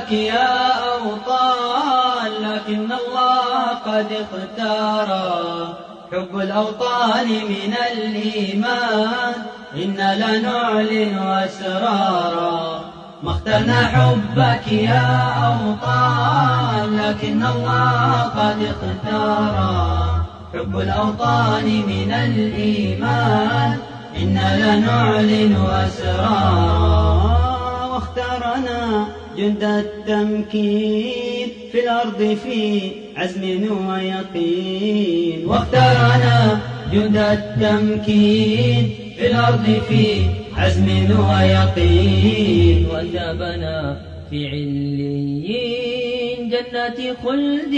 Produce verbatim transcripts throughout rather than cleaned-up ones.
حبك يا أوطان لكن الله قد اختار حب الأوطان من الإيمان إنا لنعلن أسرارا ما اخترنا حبك يا أوطان لكن الله قد اختار حب الأوطان من الإيمان إنا لنعلن أسرارا واختارنا جند التمكين في الأرض في عزم ويقين واختارنا جند التمكين في الأرض في عزم ويقين وأثابنا في عليين جنات خلد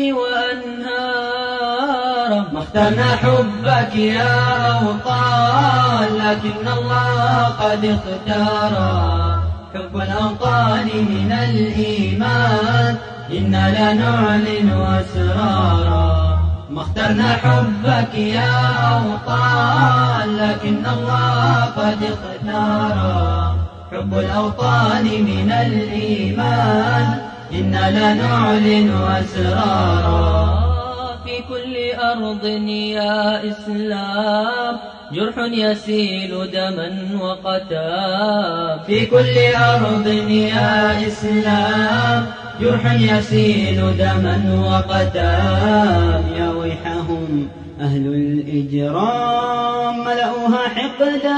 وأنهار ما اخترنا حبك يا أوطان لكن الله قد اختار حب الأوطان من الإيمان إنا لنعلن أسرارا ما اخترنا حبك يا أوطان لكن الله قد اختار حب الأوطان من الإيمان إنا لنعلن أسرارا في كل أرض يا إسلام جرح يسيل دما وقتام في كل أرض يا إسلام جرح يسيل دما وقتام يا ويحهم أهل الإجرام ملأوها حقدا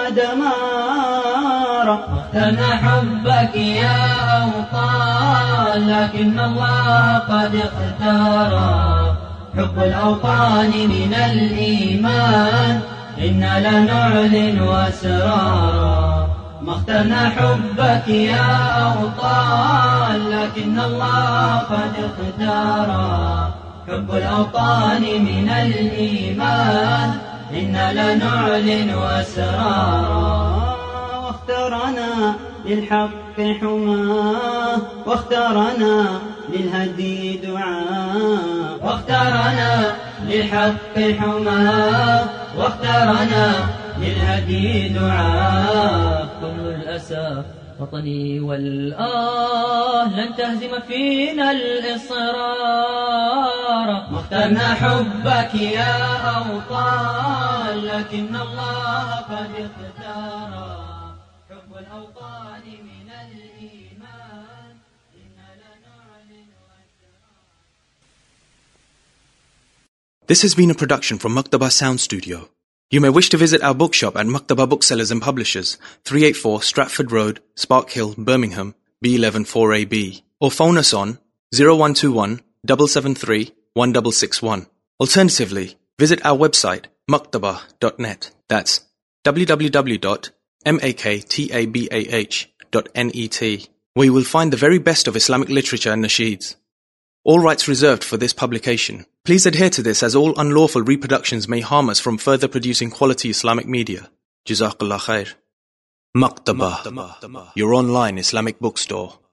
ودمارا اخترنا حبك يا أوطان لكن الله قد اختار حب الأوطان من الإيمان إنا لنعلن أسرارا ما اخترنا حبك يا أوطان لكن الله قد اختار حب الأوطان من الإيمان إنا لنعلن أسرارا واختارنا للحق حماه واختارنا للهدي دعاء واختارنا للحق حماه واختارنا للهدي دعاء كل الأسى وطني والآه لن تهزم فينا الإصرار ما اخترنا حبك يا أوطان لكن الله قد اختار حب الأوطان من الإيمان إنا لنعلن This has been a production from Maktaba Sound Studio. You may wish to visit our bookshop at Maktaba Booksellers and Publishers, three eighty-four Stratford Road, Spark Hill, Birmingham, B eleven four A B, or phone us on zero one two one, seven seven three, one six six one. Alternatively, visit our website maktaba dot net. That's w w w dot maktabah dot net, where you will find the very best of Islamic literature and nasheeds. All rights reserved for this publication. Please adhere to this as all unlawful reproductions may harm us from further producing quality Islamic media. Jazakallah khair. Maktaba, your online Islamic bookstore.